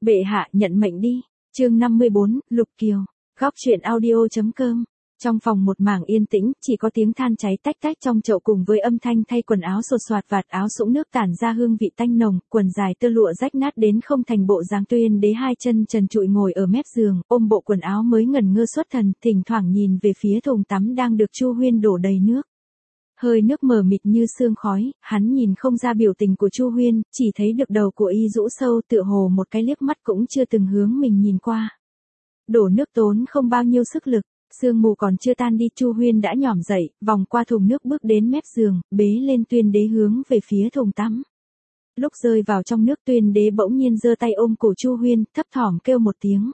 Bệ hạ nhận mệnh đi. Chương 54, Lục Kiều. Góc truyện audio.com. Trong phòng một mảng yên tĩnh, chỉ có tiếng than cháy tách tách trong chậu cùng với âm thanh thay quần áo sột soạt vạt áo sũng nước tản ra hương vị tanh nồng, quần dài tơ lụa rách nát đến không thành bộ dáng. Tuyên Đế hai chân trần trụi ngồi ở mép giường, ôm bộ quần áo mới ngẩn ngơ xuất thần, thỉnh thoảng nhìn về phía thùng tắm đang được Chu Huyên đổ đầy nước. Hơi nước mờ mịt như sương khói, hắn nhìn không ra biểu tình của Chu Huyên, chỉ thấy được đầu của y rũ sâu, tựa hồ một cái liếc mắt cũng chưa từng hướng mình nhìn qua. Đổ nước tốn không bao nhiêu sức lực, sương mù còn chưa tan đi, Chu Huyên đã nhỏm dậy, vòng qua thùng nước bước đến mép giường, bế lên Tuyên Đế hướng về phía thùng tắm. Lúc rơi vào trong nước, Tuyên Đế bỗng nhiên giơ tay ôm cổ Chu Huyên, thấp thỏm kêu một tiếng.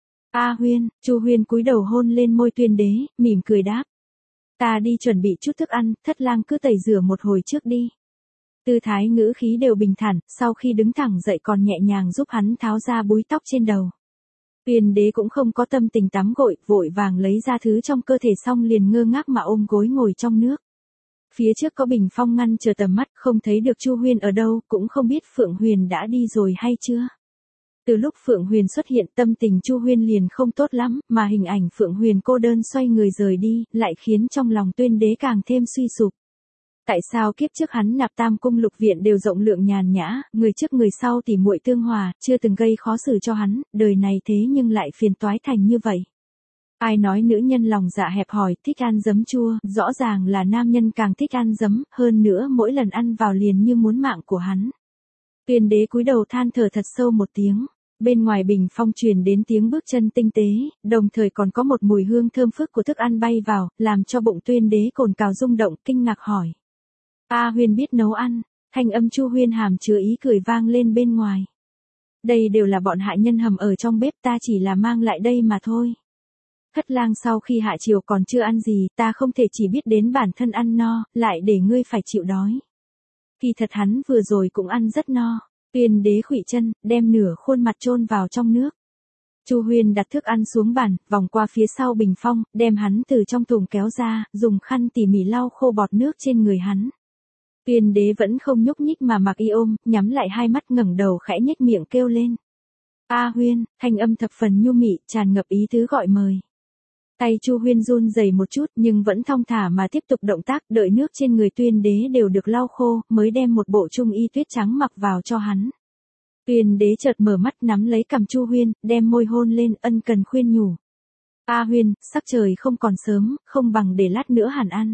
"A Huyên." Chu Huyên cúi đầu hôn lên môi Tuyên Đế, mỉm cười đáp. "Ta đi chuẩn bị chút thức ăn, thất lang cứ tẩy rửa một hồi trước đi." Tư thái ngữ khí đều bình thản, sau khi đứng thẳng dậy còn nhẹ nhàng giúp hắn tháo ra búi tóc trên đầu. Tuyên Đế cũng không có tâm tình tắm gội, vội vàng lấy ra thứ trong cơ thể xong liền ngơ ngác mà ôm gối ngồi trong nước. Phía trước có bình phong ngăn chờ tầm mắt, không thấy được Chu Huyên ở đâu, cũng không biết Phượng Huyền đã đi rồi hay chưa. Từ lúc Phượng Huyền xuất hiện, tâm tình Chu Huyên liền không tốt lắm, mà hình ảnh Phượng Huyền cô đơn xoay người rời đi, lại khiến trong lòng Tuyên Đế càng thêm suy sụp. Tại sao kiếp trước hắn nạp Tam cung lục viện đều rộng lượng nhàn nhã, người trước người sau tỉ muội tương hòa, chưa từng gây khó xử cho hắn, đời này thế nhưng lại phiền toái thành như vậy. Ai nói nữ nhân lòng dạ hẹp hòi, thích ăn giấm chua, rõ ràng là nam nhân càng thích ăn giấm, hơn nữa mỗi lần ăn vào liền như muốn mạng của hắn. Tuyên Đế cúi đầu than thở thật sâu một tiếng. Bên ngoài bình phong truyền đến tiếng bước chân tinh tế, đồng thời còn có một mùi hương thơm phức của thức ăn bay vào, làm cho bụng Tuyên Đế cồn cào rung động, kinh ngạc hỏi. "A Huyên biết nấu ăn?" Thanh âm Chu Huyên hàm chứa ý cười vang lên bên ngoài. "Đây đều là bọn hạ nhân hầm ở trong bếp, ta chỉ là mang lại đây mà thôi. Thất lang sau khi hạ chiều còn chưa ăn gì, ta không thể chỉ biết đến bản thân ăn no, lại để ngươi phải chịu đói." Kỳ thật hắn vừa rồi cũng ăn rất no. Tuyên Đế khuỵu chân, đem nửa khuôn mặt chôn vào trong nước. Chu Huyên đặt thức ăn xuống bàn, vòng qua phía sau bình phong, đem hắn từ trong thùng kéo ra, dùng khăn tỉ mỉ lau khô bọt nước trên người hắn. Tuyên Đế vẫn không nhúc nhích mà mặc y ôm, nhắm lại hai mắt ngẩng đầu khẽ nhếch miệng kêu lên. "A Huyên." Thanh âm thập phần nhu mị, tràn ngập ý tứ gọi mời. Tay Chu Huyên run rẩy một chút nhưng vẫn thong thả mà tiếp tục động tác, đợi nước trên người Tuyên Đế đều được lau khô, mới đem một bộ trung y tuyết trắng mặc vào cho hắn. Tuyên Đế chợt mở mắt nắm lấy cằm Chu Huyên, đem môi hôn lên, ân cần khuyên nhủ. "A Huyên, sắc trời không còn sớm, không bằng để lát nữa hàn ăn."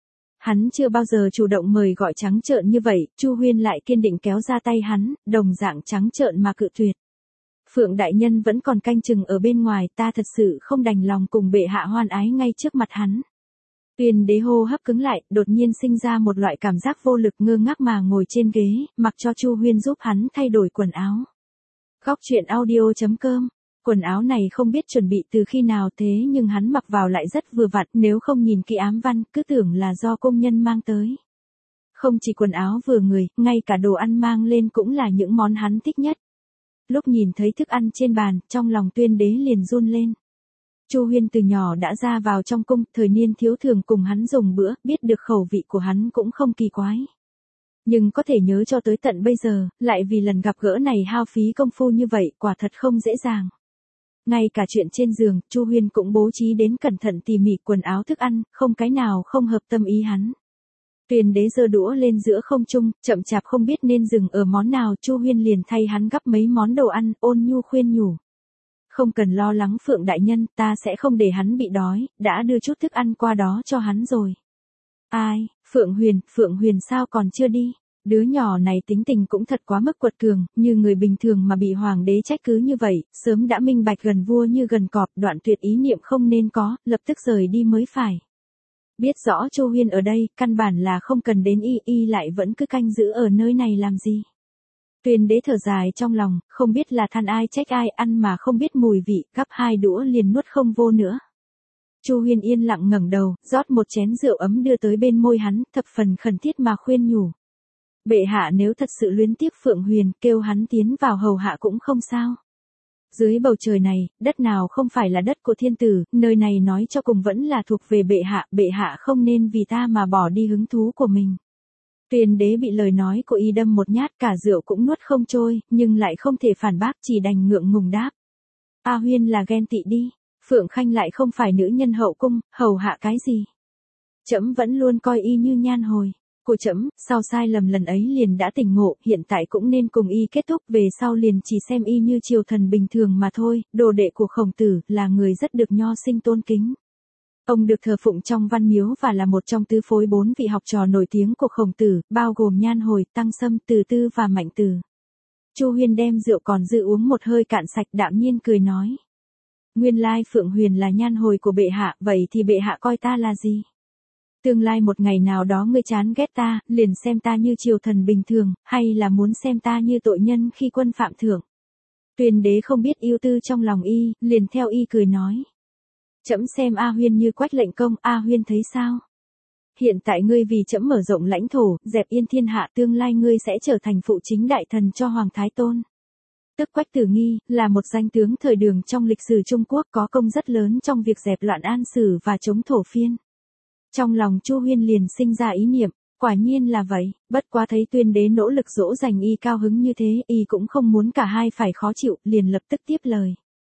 Hắn chưa bao giờ chủ động mời gọi trắng trợn như vậy, Chu Huyên lại kiên định kéo ra tay hắn, đồng dạng trắng trợn mà cự tuyệt. "Phượng đại nhân vẫn còn canh chừng ở bên ngoài, ta thật sự không đành lòng cùng bệ hạ hoan ái ngay trước mặt hắn." Tuyên Đế hô hấp cứng lại, đột nhiên sinh ra một loại cảm giác vô lực, ngơ ngác mà ngồi trên ghế, mặc cho Chu Huyên giúp hắn thay đổi quần áo. Góc truyện audio.com. Quần áo này không biết chuẩn bị từ khi nào, thế nhưng hắn mặc vào lại rất vừa vặn, nếu không nhìn kỹ ám văn, cứ tưởng là do công nhân mang tới. Không chỉ quần áo vừa người, ngay cả đồ ăn mang lên cũng là những món hắn thích nhất. Lúc nhìn thấy thức ăn trên bàn, trong lòng Tuyên Đế liền run lên. Chu Huyên từ nhỏ đã ra vào trong cung, thời niên thiếu thường cùng hắn dùng bữa, biết được khẩu vị của hắn cũng không kỳ quái. Nhưng có thể nhớ cho tới tận bây giờ, lại vì lần gặp gỡ này hao phí công phu như vậy, quả thật không dễ dàng. Ngay cả chuyện trên giường, Chu Huyên cũng bố trí đến cẩn thận tỉ mỉ, quần áo thức ăn, không cái nào không hợp tâm ý hắn. Tuyên Đế giơ đũa lên giữa không trung, chậm chạp không biết nên dừng ở món nào, Chu Huyên liền thay hắn gắp mấy món đồ ăn, ôn nhu khuyên nhủ. "Không cần lo lắng Phượng đại nhân, ta sẽ không để hắn bị đói, đã đưa chút thức ăn qua đó cho hắn rồi." "Ai, Phượng Huyền sao còn chưa đi? Đứa nhỏ này tính tình cũng thật quá mức quật cường, như người bình thường mà bị hoàng đế trách cứ như vậy, sớm đã minh bạch gần vua như gần cọp, đoạn tuyệt ý niệm không nên có, lập tức rời đi mới phải." Biết rõ Chu Huyên ở đây, căn bản là không cần đến y lại vẫn cứ canh giữ ở nơi này làm gì. Tuyên Đế thở dài trong lòng, không biết là than ai trách ai, ăn mà không biết mùi vị, gắp hai đũa liền nuốt không vô nữa. Chu Huyên yên lặng ngẩng đầu, rót một chén rượu ấm đưa tới bên môi hắn, thập phần khẩn thiết mà khuyên nhủ. "Bệ hạ nếu thật sự luyến tiếc Phượng Huyền, kêu hắn tiến vào hầu hạ cũng không sao. Dưới bầu trời này, đất nào không phải là đất của thiên tử, nơi này nói cho cùng vẫn là thuộc về bệ hạ không nên vì ta mà bỏ đi hứng thú của mình." Tuyên đế bị lời nói của y đâm một nhát, cả rượu cũng nuốt không trôi, nhưng lại không thể phản bác, chỉ đành ngượng ngùng đáp. A Huyên là ghen tị đi, Phượng Khanh lại không phải nữ nhân hậu cung, hầu hạ cái gì. Trẫm vẫn luôn coi y như nhan hồi của trẫm, sau sai lầm lần ấy liền đã tỉnh ngộ, hiện tại cũng nên cùng y kết thúc, về sau liền chỉ xem y như triều thần bình thường mà thôi, đồ đệ của Khổng Tử, là người rất được nho sinh tôn kính. Ông được thờ phụng trong văn miếu và là một trong tứ phối 4 vị học trò nổi tiếng của Khổng Tử, bao gồm Nhan Hồi, Tăng Sâm, Từ Tư và Mạnh Tử. Chu Huyên đem rượu còn dư uống một hơi cạn sạch, đạm nhiên cười nói. Nguyên lai Phượng Huyền là Nhan Hồi của bệ hạ, vậy thì bệ hạ coi ta là gì? Tương lai một ngày nào đó ngươi chán ghét ta, liền xem ta như triều thần bình thường, hay là muốn xem ta như tội nhân khi quân phạm thưởng? Tuyên đế không biết ưu tư trong lòng y, liền theo y cười nói. Trẫm xem A Huyên như Quách lệnh công, A Huyên thấy sao? Hiện tại ngươi vì trẫm mở rộng lãnh thổ, dẹp yên thiên hạ, tương lai ngươi sẽ trở thành phụ chính đại thần cho Hoàng Thái Tôn. Tức Quách Tử Nghi, là một danh tướng thời Đường trong lịch sử Trung Quốc, có công rất lớn trong việc dẹp loạn An Sử và chống thổ phiên. Trong lòng Chu Huyên liền sinh ra ý niệm, quả nhiên là vậy, bất quá thấy Tuyên đế nỗ lực dỗ dành y cao hứng như thế, y cũng không muốn cả hai phải khó chịu, liền lập tức tiếp lời.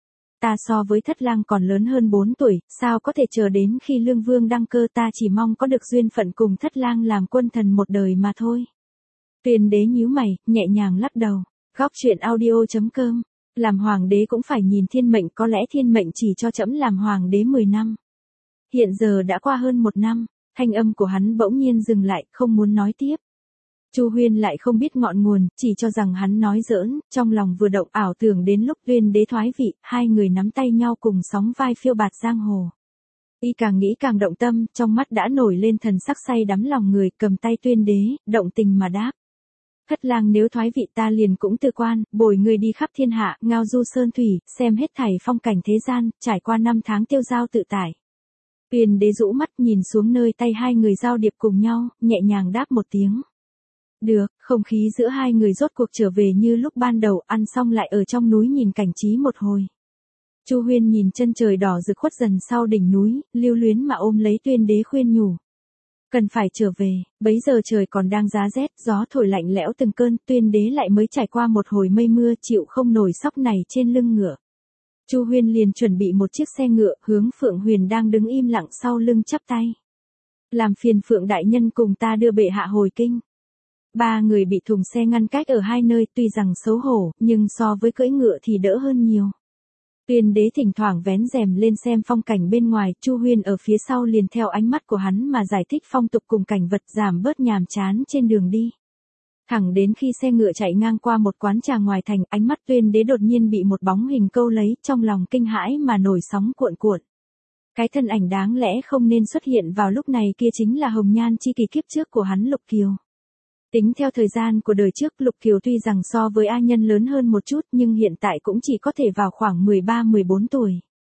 Ta so với Thất Lang còn lớn hơn 4 tuổi, sao có thể chờ đến khi Lương Vương đăng cơ, ta chỉ mong có được duyên phận cùng Thất Lang làm quân thần một đời mà thôi. Tuyên đế nhíu mày, nhẹ nhàng lắc đầu. Góc truyện audio.com, làm hoàng đế cũng phải nhìn thiên mệnh, có lẽ thiên mệnh chỉ cho trẫm làm hoàng đế 10 năm. Hiện giờ đã qua hơn 1 năm, thanh âm của hắn bỗng nhiên dừng lại, không muốn nói tiếp. Chu Huyên lại không biết ngọn nguồn, chỉ cho rằng hắn nói giỡn, trong lòng vừa động, ảo tưởng đến lúc Tuyên đế thoái vị, hai người nắm tay nhau cùng sóng vai phiêu bạt giang hồ. Y càng nghĩ càng động tâm, trong mắt đã nổi lên thần sắc say đắm lòng người, cầm tay Tuyên đế, động tình mà đáp. Thất Lang nếu thoái vị ta liền cũng từ quan, bồi người đi khắp thiên hạ, ngao du sơn thủy, xem hết thảy phong cảnh thế gian, trải qua 5 tháng tiêu dao tự tại. Tuyên đế rũ mắt nhìn xuống nơi tay hai người giao điệp cùng nhau, nhẹ nhàng đáp một tiếng. Được, không khí giữa hai người rốt cuộc trở về như lúc ban đầu, ăn xong lại ở trong núi nhìn cảnh trí một hồi. Chu Huyên nhìn chân trời đỏ rực khuất dần sau đỉnh núi, lưu luyến mà ôm lấy Tuyên đế khuyên nhủ. Cần phải trở về, bấy giờ trời còn đang giá rét, gió thổi lạnh lẽo từng cơn, Tuyên đế lại mới trải qua một hồi mây mưa, chịu không nổi sóc này trên lưng ngựa. Chu Huyên liền chuẩn bị một chiếc xe ngựa, hướng Phượng Huyền đang đứng im lặng sau lưng chắp tay. Làm phiền Phượng đại nhân cùng ta đưa bệ hạ hồi kinh. Ba người bị thùng xe ngăn cách ở hai nơi, tuy rằng xấu hổ, nhưng so với cưỡi ngựa thì đỡ hơn nhiều. Tuyên đế thỉnh thoảng vén rèm lên xem phong cảnh bên ngoài, Chu Huyên ở phía sau liền theo ánh mắt của hắn mà giải thích phong tục cùng cảnh vật, giảm bớt nhàm chán trên đường đi. Thẳng đến khi xe ngựa chạy ngang qua một quán trà ngoài thành, ánh mắt Tuyên đế đột nhiên bị một bóng hình câu lấy, trong lòng kinh hãi mà nổi sóng cuộn cuộn. Cái thân ảnh đáng lẽ không nên xuất hiện vào lúc này kia chính là hồng nhan chi kỷ kiếp trước của hắn Lục Kiều. Tính theo thời gian của đời trước, Lục Kiều tuy rằng so với A Nhân lớn hơn một chút, nhưng hiện tại cũng chỉ có thể vào khoảng 13-14 tuổi.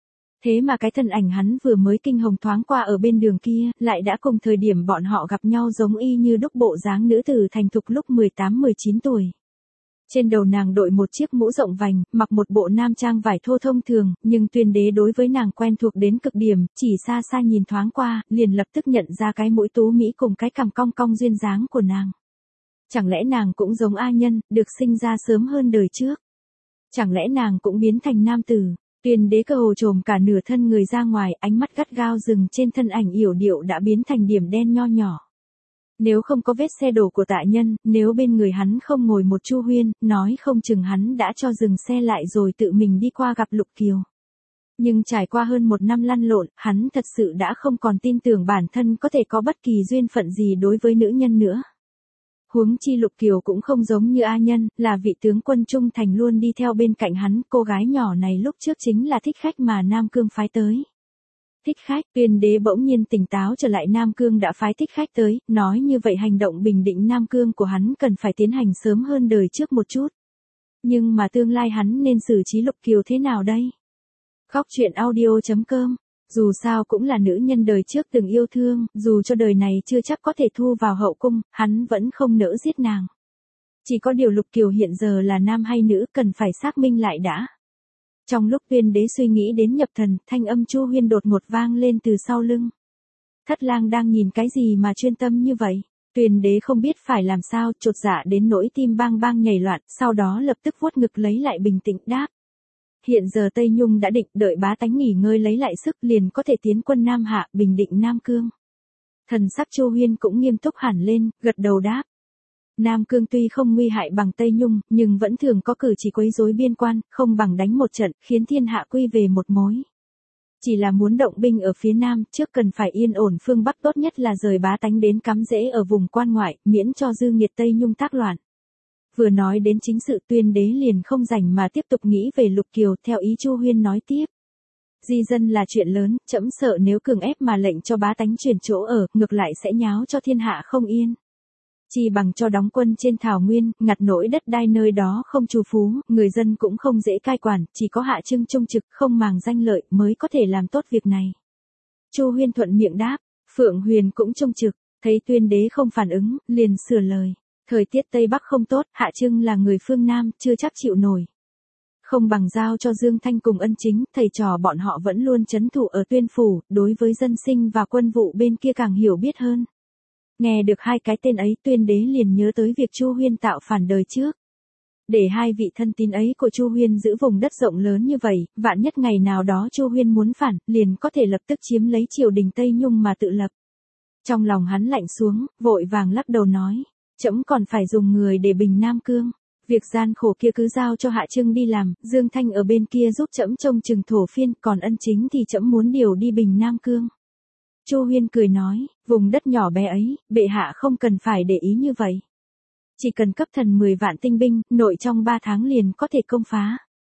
Thế mà cái thân ảnh hắn vừa mới kinh hồng thoáng qua ở bên đường kia, lại đã cùng thời điểm bọn họ gặp nhau giống y như đúc bộ dáng nữ tử thành thục lúc 18-19 tuổi. Trên đầu nàng đội một chiếc mũ rộng vành, mặc một bộ nam trang vải thô thông thường, nhưng Tuyên đế đối với nàng quen thuộc đến cực điểm, chỉ xa xa nhìn thoáng qua, liền lập tức nhận ra cái mũi tú mỹ cùng cái cằm cong cong duyên dáng của nàng. Chẳng lẽ nàng cũng giống A Nhân, được sinh ra sớm hơn đời trước? Chẳng lẽ nàng cũng biến thành nam tử? Tuyên đế cơ hồ trồm cả nửa thân người ra ngoài, ánh mắt gắt gao dừng trên thân ảnh yểu điệu đã biến thành điểm đen nho nhỏ. Nếu không có vết xe đổ của Tạ Nhân, nếu bên người hắn không ngồi một Chu Huyên, nói không chừng hắn đã cho dừng xe lại rồi tự mình đi qua gặp Lục Kiều. Nhưng trải qua hơn 1 năm lăn lộn, hắn thật sự đã không còn tin tưởng bản thân có thể có bất kỳ duyên phận gì đối với nữ nhân nữa. Huống chi Lục Kiều cũng không giống như A Nhân, là vị tướng quân trung thành luôn đi theo bên cạnh hắn, cô gái nhỏ này lúc trước chính là thích khách mà Nam Cương phái tới. Thích khách, Tuyên đế bỗng nhiên tỉnh táo trở lại, Nam Cương đã phái thích khách tới, nói như vậy hành động bình định Nam Cương của hắn cần phải tiến hành sớm hơn đời trước một chút. Nhưng mà tương lai hắn nên xử trí Lục Kiều thế nào đây? Góc truyện audio.com, dù sao cũng là nữ nhân đời trước từng yêu thương, dù cho đời này chưa chắc có thể thu vào hậu cung, hắn vẫn không nỡ giết nàng. Chỉ có điều Lục Kiều hiện giờ là nam hay nữ cần phải xác minh lại đã. Trong lúc Tuyên đế suy nghĩ đến nhập thần, thanh âm Chu Huyên đột ngột vang lên từ sau lưng. Thất Lang đang nhìn cái gì mà chuyên tâm như vậy? Tuyên đế không biết phải làm sao, chột dạ đến nỗi tim bang bang nhảy loạn, sau đó lập tức vuốt ngực lấy lại bình tĩnh đáp. Hiện giờ Tây Nhung đã định, đợi bá tánh nghỉ ngơi lấy lại sức liền có thể tiến quân Nam Hạ, bình định Nam Cương. Thần sắc Chu Huyên cũng nghiêm túc hẳn lên, gật đầu đáp. Nam Cương tuy không nguy hại bằng Tây Nhung, nhưng vẫn thường có cử chỉ quấy rối biên quan, không bằng đánh một trận, khiến thiên hạ quy về một mối. Chỉ là muốn động binh ở phía Nam, trước cần phải yên ổn phương Bắc, tốt nhất là rời bá tánh đến cắm rễ ở vùng quan ngoại, miễn cho dư nghiệt Tây Nhung tác loạn. Vừa nói đến chính sự, Tuyên đế liền không rảnh mà tiếp tục nghĩ về Lục Kiều, theo ý Chu Huyên nói tiếp. Di dân là chuyện lớn, trẫm sợ nếu cường ép mà lệnh cho bá tánh chuyển chỗ ở, ngược lại sẽ nháo cho thiên hạ không yên. Chỉ bằng cho đóng quân trên thảo nguyên, ngặt nỗi đất đai nơi đó không trù phú, người dân cũng không dễ cai quản, chỉ có Hạ Trưng trung trực không màng danh lợi mới có thể làm tốt việc này. Chu Huyên thuận miệng đáp, Phượng Huyền cũng trung trực, thấy Tuyên đế không phản ứng, liền sửa lời. Thời tiết Tây Bắc không tốt, Hạ Trưng là người phương Nam, chưa chắc chịu nổi. Không bằng giao cho Dương Thanh cùng Ân Chính, thầy trò bọn họ vẫn luôn trấn thủ ở Tuyên phủ, đối với dân sinh và quân vụ bên kia càng hiểu biết hơn. Nghe được hai cái tên ấy, Tuyên đế liền nhớ tới việc Chu Huyên tạo phản đời trước. Để hai vị thân tín ấy của Chu Huyên giữ vùng đất rộng lớn như vậy, vạn nhất ngày nào đó Chu Huyên muốn phản, liền có thể lập tức chiếm lấy triều đình Tây Nhung mà tự lập. Trong lòng hắn lạnh xuống, vội vàng lắc đầu nói, trẫm còn phải dùng người để bình Nam Cương. Việc gian khổ kia cứ giao cho Hạ Trưng đi làm, Dương Thanh ở bên kia giúp trẫm trông chừng thổ phiên, còn Ân Chính thì trẫm muốn điều đi bình Nam Cương. Chu Huyên cười nói, vùng đất nhỏ bé ấy, bệ hạ không cần phải để ý như vậy. Chỉ cần cấp thần 10 vạn tinh binh, nội trong 3 tháng liền có thể công phá.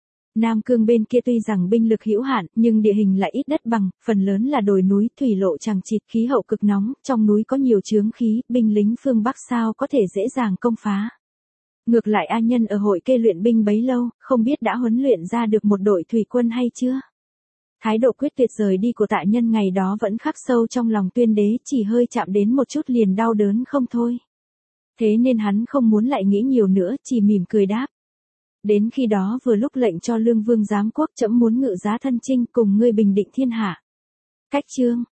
Nam Cương bên kia tuy rằng binh lực hữu hạn, nhưng địa hình lại ít đất bằng, phần lớn là đồi núi, thủy lộ chằng chịt, khí hậu cực nóng, trong núi có nhiều chướng khí, binh lính phương Bắc sao có thể dễ dàng công phá. Ngược lại A Nhân ở hội kê luyện binh bấy lâu, không biết đã huấn luyện ra được một đội thủy quân hay chưa? Thái độ quyết tuyệt rời đi của Tạ Nhân ngày đó vẫn khắc sâu trong lòng Tuyên đế, chỉ hơi chạm đến một chút liền đau đớn không thôi. Thế nên hắn không muốn lại nghĩ nhiều nữa, chỉ mỉm cười đáp. Đến khi đó vừa lúc lệnh cho Lương Vương giám quốc, trẫm muốn ngự giá thân chinh cùng ngươi bình định thiên hạ. Cách chương